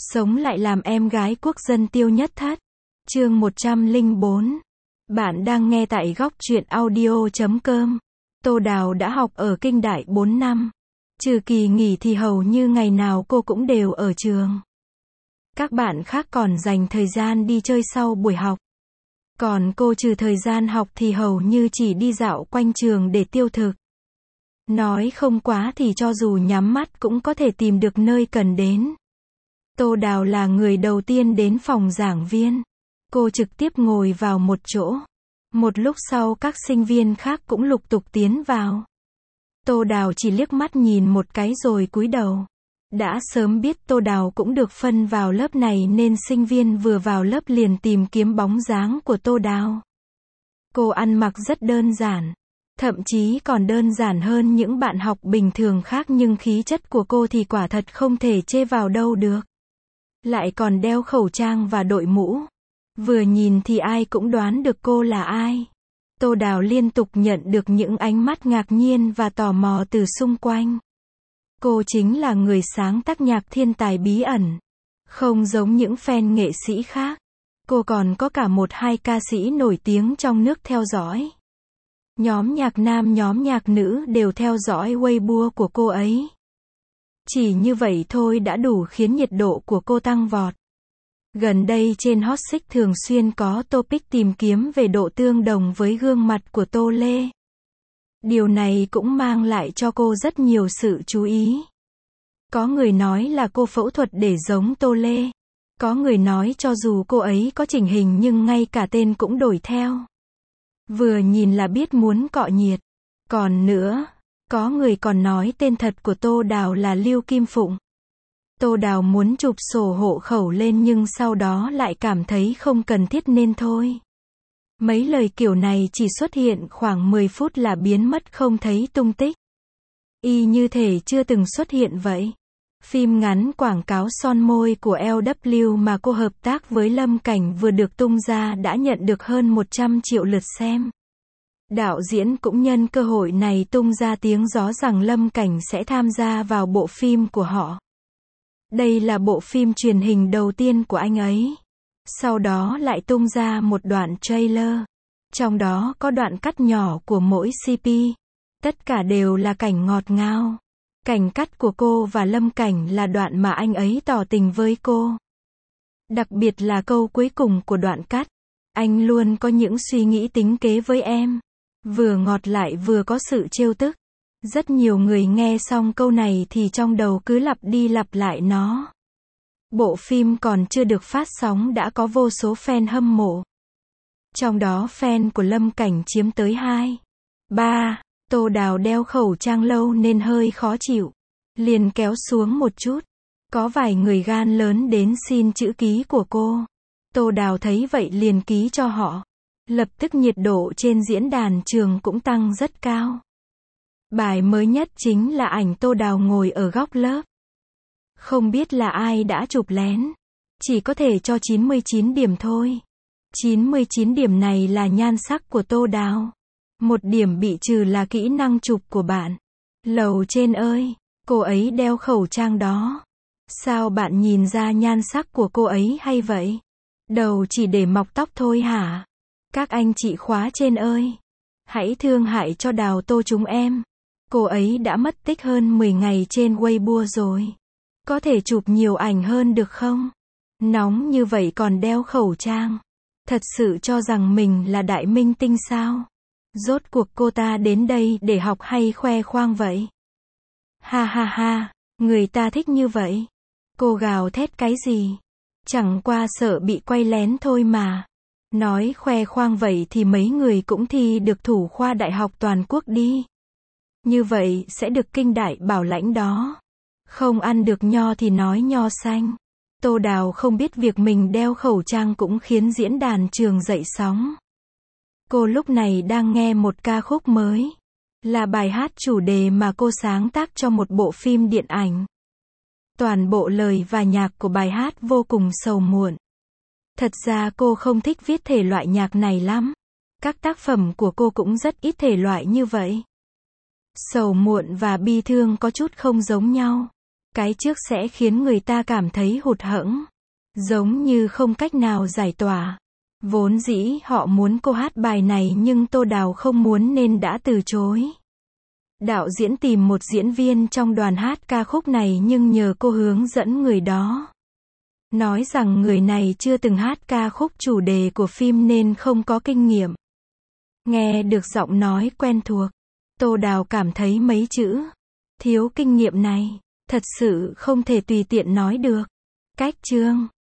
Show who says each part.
Speaker 1: Sống lại làm em gái quốc dân Tiêu Nhất Thất. Chương 104. Bạn đang nghe tại góc truyện audio.com. Tô Đào đã học ở Kinh Đại 4 năm. Trừ kỳ nghỉ thì hầu như ngày nào cô cũng đều ở trường. Các bạn khác còn dành thời gian đi chơi sau buổi học. Còn cô trừ thời gian học thì hầu như chỉ đi dạo quanh trường để tiêu thực. Nói không quá thì cho dù nhắm mắt cũng có thể tìm được nơi cần đến. Tô Đào là người đầu tiên đến phòng giảng viên. Cô trực tiếp ngồi vào một chỗ. Một lúc sau các sinh viên khác cũng lục tục tiến vào. Tô Đào chỉ liếc mắt nhìn một cái rồi cúi đầu. Đã sớm biết Tô Đào cũng được phân vào lớp này nên sinh viên vừa vào lớp liền tìm kiếm bóng dáng của Tô Đào. Cô ăn mặc rất đơn giản. Thậm chí còn đơn giản hơn những bạn học bình thường khác, nhưng khí chất của cô thì quả thật không thể chê vào đâu được. Lại còn đeo khẩu trang và đội mũ. Vừa nhìn thì ai cũng đoán được cô là ai. Tô Đào liên tục nhận được những ánh mắt ngạc nhiên và tò mò từ xung quanh. Cô chính là người sáng tác nhạc thiên tài bí ẩn. Không giống những fan nghệ sĩ khác. Cô còn có cả 1-2 ca sĩ nổi tiếng trong nước theo dõi. Nhóm nhạc nam, nhóm nhạc nữ đều theo dõi Weibo của cô ấy. Chỉ như vậy thôi đã đủ khiến nhiệt độ của cô tăng vọt. Gần đây trên hot search thường xuyên có topic tìm kiếm về độ tương đồng với gương mặt của Tô Lê. Điều này cũng mang lại cho cô rất nhiều sự chú ý. Có người nói là cô phẫu thuật để giống Tô Lê. Có người nói cho dù cô ấy có chỉnh hình nhưng ngay cả tên cũng đổi theo. Vừa nhìn là biết muốn cọ nhiệt. Còn nữa, có người còn nói tên thật của Tô Đào là Lưu Kim Phụng. Tô Đào muốn chụp sổ hộ khẩu lên nhưng sau đó lại cảm thấy không cần thiết nên thôi. Mấy lời kiểu này chỉ xuất hiện khoảng 10 phút là biến mất không thấy tung tích. Y như thể chưa từng xuất hiện vậy. Phim ngắn quảng cáo son môi của LW mà cô hợp tác với Lâm Cảnh vừa được tung ra đã nhận được hơn 100 triệu lượt xem. Đạo diễn cũng nhân cơ hội này tung ra tiếng gió rằng Lâm Cảnh sẽ tham gia vào bộ phim của họ. Đây là bộ phim truyền hình đầu tiên của anh ấy. Sau đó lại tung ra một đoạn trailer. Trong đó có đoạn cắt nhỏ của mỗi CP. Tất cả đều là cảnh ngọt ngào. Cảnh cắt của cô và Lâm Cảnh là đoạn mà anh ấy tỏ tình với cô. Đặc biệt là câu cuối cùng của đoạn cắt. Anh luôn có những suy nghĩ tính kế với em. Vừa ngọt lại vừa có sự trêu tức. Rất nhiều người nghe xong câu này thì trong đầu cứ lặp đi lặp lại nó. Bộ phim còn chưa được phát sóng đã có vô số fan hâm mộ. Trong đó fan của Lâm Cảnh chiếm tới 2/3. Tô Đào đeo khẩu trang lâu nên hơi khó chịu. Liền kéo xuống một chút. Có vài người gan lớn đến xin chữ ký của cô. Tô Đào thấy vậy liền ký cho họ. Lập tức nhiệt độ trên diễn đàn trường cũng tăng rất cao. Bài mới nhất chính là ảnh Tô Đào ngồi ở góc lớp. Không biết là ai đã chụp lén. Chỉ có thể cho 99 điểm thôi. 99 điểm này là nhan sắc của Tô Đào. 1 điểm bị trừ là kỹ năng chụp của bạn. Lầu trên ơi, cô ấy đeo khẩu trang đó. Sao bạn nhìn ra nhan sắc của cô ấy hay vậy? Đầu chỉ để mọc tóc thôi hả? Các anh chị khóa trên ơi, hãy thương hại cho Đào Tô chúng em. Cô ấy đã mất tích hơn 10 ngày trên Weibo rồi. Có thể chụp nhiều ảnh hơn được không? Nóng như vậy còn đeo khẩu trang. Thật sự cho rằng mình là đại minh tinh sao? Rốt cuộc cô ta đến đây để học hay khoe khoang vậy? Ha ha ha, người ta thích như vậy. Cô gào thét cái gì? Chẳng qua sợ bị quay lén thôi mà. Nói khoe khoang vậy thì mấy người cũng thi được thủ khoa đại học toàn quốc đi. Như vậy sẽ được Kinh Đại bảo lãnh đó. Không ăn được nho thì nói nho xanh. Tô Đào không biết việc mình đeo khẩu trang cũng khiến diễn đàn trường dậy sóng. Cô lúc này đang nghe một ca khúc mới. Là bài hát chủ đề mà cô sáng tác cho một bộ phim điện ảnh. Toàn bộ lời và nhạc của bài hát vô cùng sầu muộn. Thật ra cô không thích viết thể loại nhạc này lắm. Các tác phẩm của cô cũng rất ít thể loại như vậy. Sầu muộn và bi thương có chút không giống nhau. Cái trước sẽ khiến người ta cảm thấy hụt hẫng, giống như không cách nào giải tỏa. Vốn dĩ họ muốn cô hát bài này nhưng Tô Đào không muốn nên đã từ chối. Đạo diễn tìm một diễn viên trong đoàn hát ca khúc này nhưng nhờ cô hướng dẫn người đó. Nói rằng người này chưa từng hát ca khúc chủ đề của phim nên không có kinh nghiệm. Nghe được giọng nói quen thuộc, Tô Đào cảm thấy mấy chữ thiếu kinh nghiệm này thật sự không thể tùy tiện nói được. Cách chương